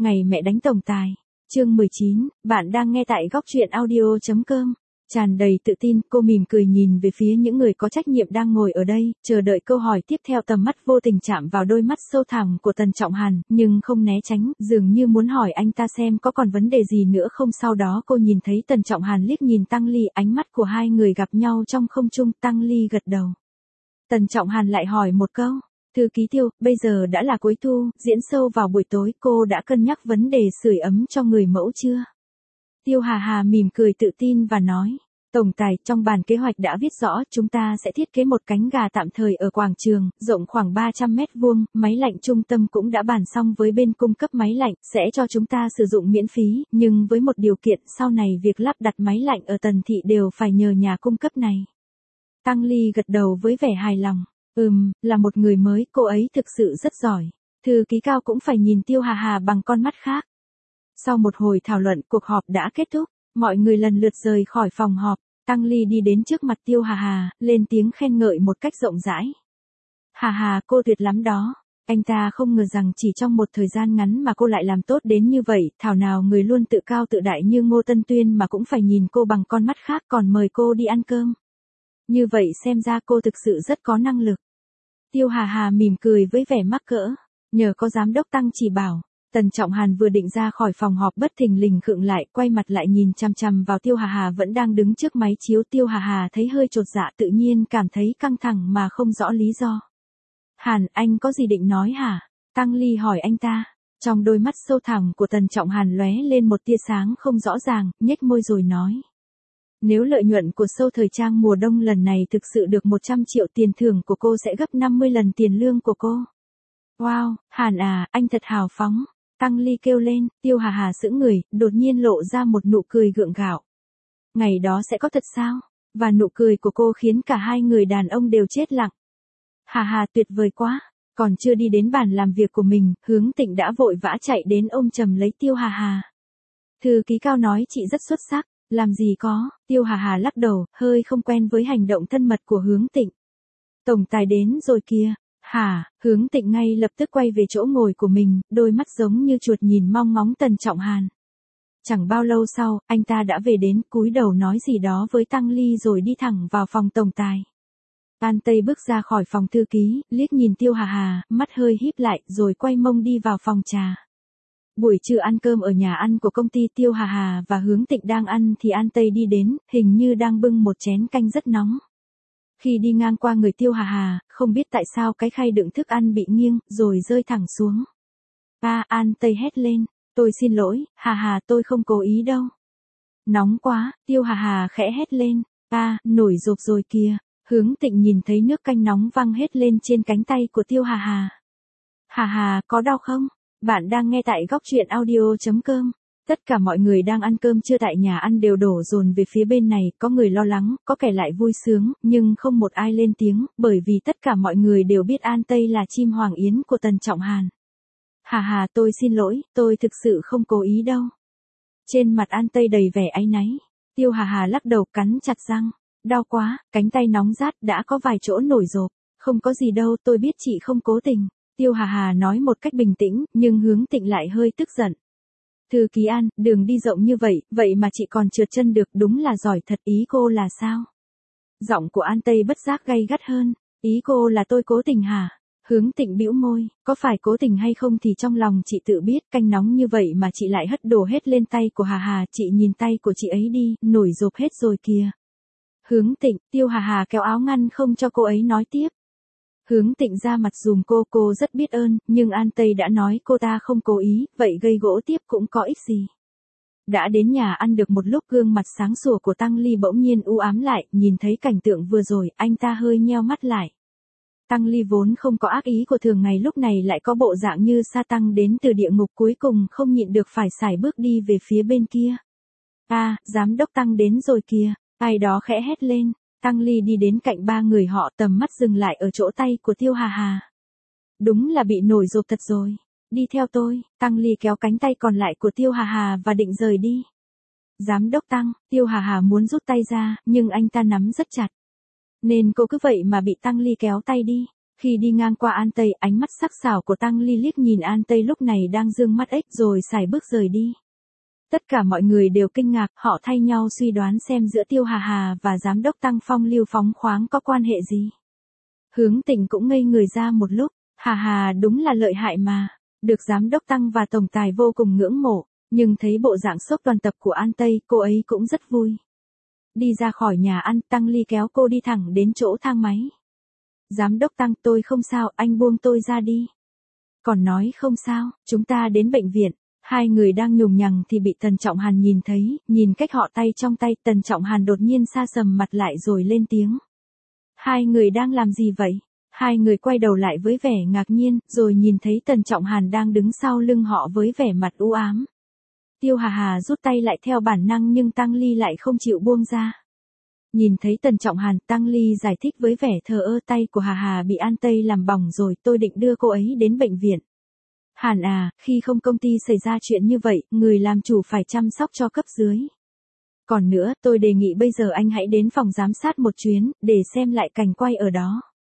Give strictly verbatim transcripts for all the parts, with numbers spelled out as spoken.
Ngày mẹ đánh tổng tài. Chương mười chín, bạn đang nghe tại góc truyện audio chấm com. Tràn đầy tự tin, cô mỉm cười nhìn về phía những người có trách nhiệm đang ngồi ở đây, chờ đợi câu hỏi tiếp theo. Tầm mắt vô tình chạm vào đôi mắt sâu thẳm của Tần Trọng Hàn, nhưng không né tránh, dường như muốn hỏi anh ta xem có còn vấn đề gì nữa không. Sau đó cô nhìn thấy Tần Trọng Hàn liếc nhìn Tăng Ly, ánh mắt của hai người gặp nhau trong không trung. Tăng Ly gật đầu. Tần Trọng Hàn lại hỏi một câu. Thư ký Tiêu, bây giờ đã là cuối thu, diễn sâu vào buổi tối, cô đã cân nhắc vấn đề sưởi ấm cho người mẫu chưa? Tiêu Hà Hà mỉm cười tự tin và nói. Tổng tài, trong bản kế hoạch đã viết rõ, chúng ta sẽ thiết kế một cánh gà tạm thời ở quảng trường, rộng khoảng ba trăm mét vuông, máy lạnh trung tâm cũng đã bàn xong với bên cung cấp máy lạnh, sẽ cho chúng ta sử dụng miễn phí, nhưng với một điều kiện, sau này việc lắp đặt máy lạnh ở Tần Thị đều phải nhờ nhà cung cấp này. Tăng Ly gật đầu với vẻ hài lòng. Ừm, là một người mới, cô ấy thực sự rất giỏi. Thư ký Cao cũng phải nhìn Tiêu Hà Hà bằng con mắt khác. Sau một hồi thảo luận, cuộc họp đã kết thúc, mọi người lần lượt rời khỏi phòng họp. Tăng Ly đi đến trước mặt Tiêu Hà Hà, lên tiếng khen ngợi một cách rộng rãi. Hà Hà, cô tuyệt lắm đó. Anh ta không ngờ rằng chỉ trong một thời gian ngắn mà cô lại làm tốt đến như vậy, thảo nào người luôn tự cao tự đại như Ngô Tân Tuyên mà cũng phải nhìn cô bằng con mắt khác, còn mời cô đi ăn cơm. Như vậy xem ra cô thực sự rất có năng lực. Tiêu Hà Hà mỉm cười với vẻ mắc cỡ. Nhờ có giám đốc Tăng chỉ bảo. Tần Trọng Hàn vừa định ra khỏi phòng họp bất thình lình khựng lại, quay mặt lại nhìn chằm chằm vào Tiêu Hà Hà vẫn đang đứng trước máy chiếu. Tiêu Hà Hà thấy hơi chột dạ, tự nhiên cảm thấy căng thẳng mà không rõ lý do. Hàn, anh có gì định nói hả? Tăng Ly hỏi anh ta. Trong đôi mắt sâu thẳm của Tần Trọng Hàn lóe lên một tia sáng không rõ ràng, nhếch môi rồi nói. Nếu lợi nhuận của show thời trang mùa đông lần này thực sự được một trăm triệu, tiền thưởng của cô sẽ gấp năm mươi lần tiền lương của cô. Wow, Hàn à, anh thật hào phóng. Tăng Ly kêu lên. Tiêu Hà Hà sững người, đột nhiên lộ ra một nụ cười gượng gạo. Ngày đó sẽ có thật sao? Và nụ cười của cô khiến cả hai người đàn ông đều chết lặng. Hà Hà, tuyệt vời quá. Còn chưa đi đến bàn làm việc của mình, Hướng Tịnh đã vội vã chạy đến ôm chầm lấy Tiêu Hà Hà. Thư ký Cao nói chị rất xuất sắc. Làm gì có, Tiêu Hà Hà lắc đầu, hơi không quen với hành động thân mật của Hướng Tịnh. Tổng tài đến rồi kìa. Hả? Hướng Tịnh ngay lập tức quay về chỗ ngồi của mình, đôi mắt giống như chuột nhìn mong ngóng Tần Trọng Hàn. Chẳng bao lâu sau, anh ta đã về đến, cúi đầu nói gì đó với Tăng Ly rồi đi thẳng vào phòng tổng tài. An Tây bước ra khỏi phòng thư ký, liếc nhìn Tiêu Hà Hà, mắt hơi híp lại, rồi quay mông đi vào phòng trà. Buổi trưa ăn cơm ở nhà ăn của công ty. Tiêu Hà Hà và Hướng Tịnh đang ăn thì An Tây đi đến, hình như đang bưng một chén canh rất nóng. Khi đi ngang qua người Tiêu Hà Hà, không biết tại sao cái khay đựng thức ăn bị nghiêng, rồi rơi thẳng xuống. À, An Tây hét lên, tôi xin lỗi, Hà Hà, tôi không cố ý đâu. Nóng quá, Tiêu Hà Hà khẽ hét lên, à, nổi rộp rồi kìa. Hướng Tịnh nhìn thấy nước canh nóng văng hết lên trên cánh tay của Tiêu Hà Hà. Hà Hà, có đau không? Bạn đang nghe tại góc truyện audio chấm com. Tất cả mọi người đang ăn cơm trưa tại nhà ăn đều đổ dồn về phía bên này, có người lo lắng, có kẻ lại vui sướng, nhưng không một ai lên tiếng, bởi vì tất cả mọi người đều biết An Tây là chim hoàng yến của Tần Trọng Hàn. Hà Hà, tôi xin lỗi, tôi thực sự không cố ý đâu. Trên mặt An Tây đầy vẻ áy náy. Tiêu Hà Hà lắc đầu, cắn chặt răng. Đau quá, cánh tay nóng rát, đã có vài chỗ nổi rộp. Không có gì đâu, tôi biết chị không cố tình. Tiêu Hà Hà nói một cách bình tĩnh, nhưng Hướng Tịnh lại hơi tức giận. Thư ký An, đường đi rộng như vậy, vậy mà chị còn trượt chân được, đúng là giỏi thật. Ý cô là sao? Giọng của An Tây bất giác gay gắt hơn. Ý cô là tôi cố tình hả? Hướng Tịnh bĩu môi, có phải cố tình hay không thì trong lòng chị tự biết, canh nóng như vậy mà chị lại hất đổ hết lên tay của Hà Hà, chị nhìn tay của chị ấy đi, nổi rộp hết rồi kìa. Hướng Tịnh, Tiêu Hà Hà kéo áo ngăn không cho cô ấy nói tiếp. Hướng Tịnh ra mặt dùm cô, cô rất biết ơn, nhưng An Tây đã nói cô ta không cố ý, vậy gây gỗ tiếp cũng có ích gì. Đã đến nhà ăn được một lúc, gương mặt sáng sủa của Tăng Ly bỗng nhiên u ám lại, nhìn thấy cảnh tượng vừa rồi, anh ta hơi nheo mắt lại. Tăng Ly vốn không có ác ý của thường ngày lúc này lại có bộ dạng như sa tăng đến từ địa ngục, cuối cùng không nhịn được phải sải bước đi về phía bên kia. À, giám đốc Tăng đến rồi kìa, ai đó khẽ hét lên. Tăng Ly đi đến cạnh ba người họ, tầm mắt dừng lại ở chỗ tay của Tiêu Hà Hà. Đúng là bị nổi rộp thật rồi. Đi theo tôi. Tăng Ly kéo cánh tay còn lại của Tiêu Hà Hà và định rời đi. Giám đốc Tăng, Tiêu Hà Hà muốn rút tay ra, nhưng anh ta nắm rất chặt. Nên cô cứ vậy mà bị Tăng Ly kéo tay đi. Khi đi ngang qua An Tây, ánh mắt sắc sảo của Tăng Ly liếc nhìn An Tây lúc này đang dương mắt ếch rồi sải bước rời đi. Tất cả mọi người đều kinh ngạc, họ thay nhau suy đoán xem giữa Tiêu Hà Hà và giám đốc Tăng phong lưu phóng khoáng có quan hệ gì. Hướng Tịnh cũng ngây người ra một lúc, Hà Hà đúng là lợi hại mà, được giám đốc Tăng và tổng tài vô cùng ngưỡng mộ, nhưng thấy bộ dạng sốc toàn tập của An Tây, cô ấy cũng rất vui. Đi ra khỏi nhà ăn, Tăng Ly kéo cô đi thẳng đến chỗ thang máy. Giám đốc Tăng, tôi không sao, anh buông tôi ra đi. Còn nói không sao, chúng ta đến bệnh viện. Hai người đang nhùng nhằng thì bị Tần Trọng Hàn nhìn thấy, nhìn cách họ tay trong tay, Tần Trọng Hàn đột nhiên sa sầm mặt lại rồi lên tiếng. Hai người đang làm gì vậy? Hai người quay đầu lại với vẻ ngạc nhiên, rồi nhìn thấy Tần Trọng Hàn đang đứng sau lưng họ với vẻ mặt u ám. Tiêu Hà Hà rút tay lại theo bản năng nhưng Tăng Ly lại không chịu buông ra. Nhìn thấy Tần Trọng Hàn, Tăng Ly giải thích với vẻ thờ ơ, tay của Hà Hà bị An Tây làm bỏng rồi, tôi định đưa cô ấy đến bệnh viện. Hàn à, khi không công ty xảy ra chuyện như vậy, người làm chủ phải chăm sóc cho cấp dưới. Còn nữa, tôi đề nghị bây giờ anh hãy đến phòng giám sát một chuyến, để xem lại cảnh quay ở đó.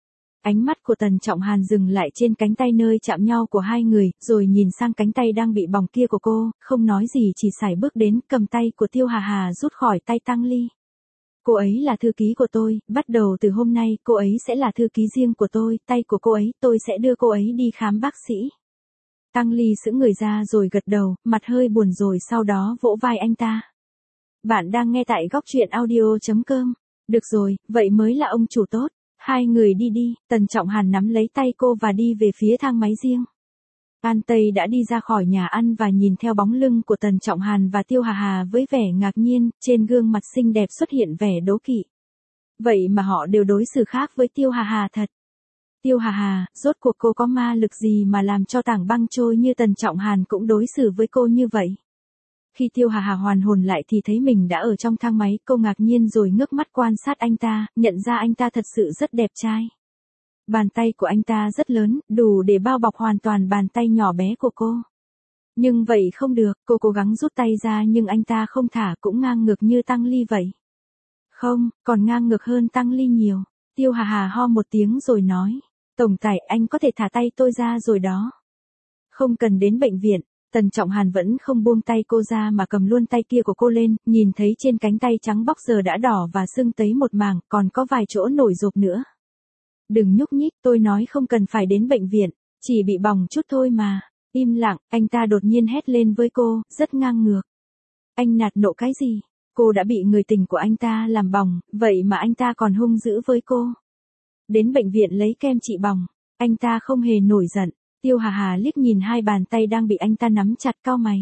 Ánh mắt của Tần Trọng Hàn dừng lại trên cánh tay nơi chạm nhau của hai người, rồi nhìn sang cánh tay đang bị bỏng kia của cô, không nói gì chỉ sải bước đến, cầm tay của Tiêu Hà Hà rút khỏi tay Tăng Ly. Cô ấy là thư ký của tôi, bắt đầu từ hôm nay cô ấy sẽ là thư ký riêng của tôi, tay của cô ấy, tôi sẽ đưa cô ấy đi khám bác sĩ. Tăng Ly sững người ra rồi gật đầu, mặt hơi buồn rồi sau đó vỗ vai anh ta. Bạn đang nghe tại góc truyện audio chấm com. Được rồi, vậy mới là ông chủ tốt. Hai người đi đi, Tần Trọng Hàn nắm lấy tay cô và đi về phía thang máy riêng. An Tây đã đi ra khỏi nhà ăn và nhìn theo bóng lưng của Tần Trọng Hàn và Tiêu Hà Hà với vẻ ngạc nhiên, trên gương mặt xinh đẹp xuất hiện vẻ đố kỵ. Vậy mà họ đều đối xử khác với Tiêu Hà Hà thật. Tiêu Hà Hà, rốt cuộc cô có ma lực gì mà làm cho tảng băng trôi như Tần Trọng Hàn cũng đối xử với cô như vậy? Khi Tiêu Hà Hà hoàn hồn lại thì thấy mình đã ở trong thang máy, cô ngạc nhiên rồi ngước mắt quan sát anh ta, nhận ra anh ta thật sự rất đẹp trai. Bàn tay của anh ta rất lớn, đủ để bao bọc hoàn toàn bàn tay nhỏ bé của cô. Nhưng vậy không được, cô cố gắng rút tay ra nhưng anh ta không thả, cũng ngang ngược như Tăng Ly vậy. Không, còn ngang ngược hơn Tăng Ly nhiều. Tiêu Hà Hà ho một tiếng rồi nói. Tổng tài, anh có thể thả tay tôi ra rồi đó. Không cần đến bệnh viện. Tần Trọng Hàn vẫn không buông tay cô ra mà cầm luôn tay kia của cô lên, nhìn thấy trên cánh tay trắng bóc giờ đã đỏ và sưng tấy một mảng, còn có vài chỗ nổi rộp nữa. Đừng nhúc nhích, tôi nói không cần phải đến bệnh viện, chỉ bị bỏng chút thôi mà. Im lặng, anh ta đột nhiên hét lên với cô, rất ngang ngược. Anh nạt nộ cái gì? Cô đã bị người tình của anh ta làm bỏng, vậy mà anh ta còn hung dữ với cô. Đến bệnh viện lấy kem trị bỏng, anh ta không hề nổi giận. Tiêu Hà Hà liếc nhìn hai bàn tay đang bị anh ta nắm chặt, cau mày.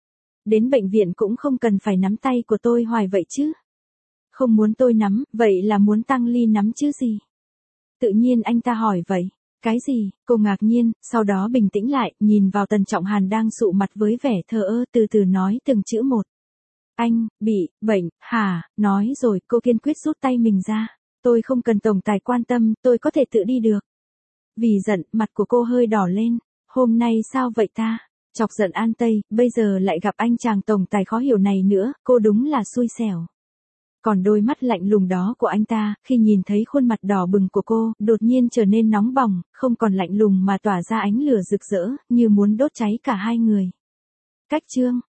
Đến bệnh viện cũng không cần phải nắm tay của tôi hoài vậy chứ. Không muốn tôi nắm, vậy là muốn Tăng Ly nắm chứ gì? Tự nhiên anh ta hỏi vậy. Cái gì? Cô ngạc nhiên, sau đó bình tĩnh lại, nhìn vào Tần Trọng Hàn đang sụ mặt với vẻ thờ ơ, từ từ nói từng chữ một. Anh, bị, bệnh, hả, nói rồi, cô kiên quyết rút tay mình ra. Tôi không cần tổng tài quan tâm, tôi có thể tự đi được. Vì giận, mặt của cô hơi đỏ lên. Hôm nay sao vậy ta? Chọc giận An Tây, bây giờ lại gặp anh chàng tổng tài khó hiểu này nữa, cô đúng là xui xẻo. Còn đôi mắt lạnh lùng đó của anh ta, khi nhìn thấy khuôn mặt đỏ bừng của cô, đột nhiên trở nên nóng bỏng, không còn lạnh lùng mà tỏa ra ánh lửa rực rỡ, như muốn đốt cháy cả hai người. Cách chương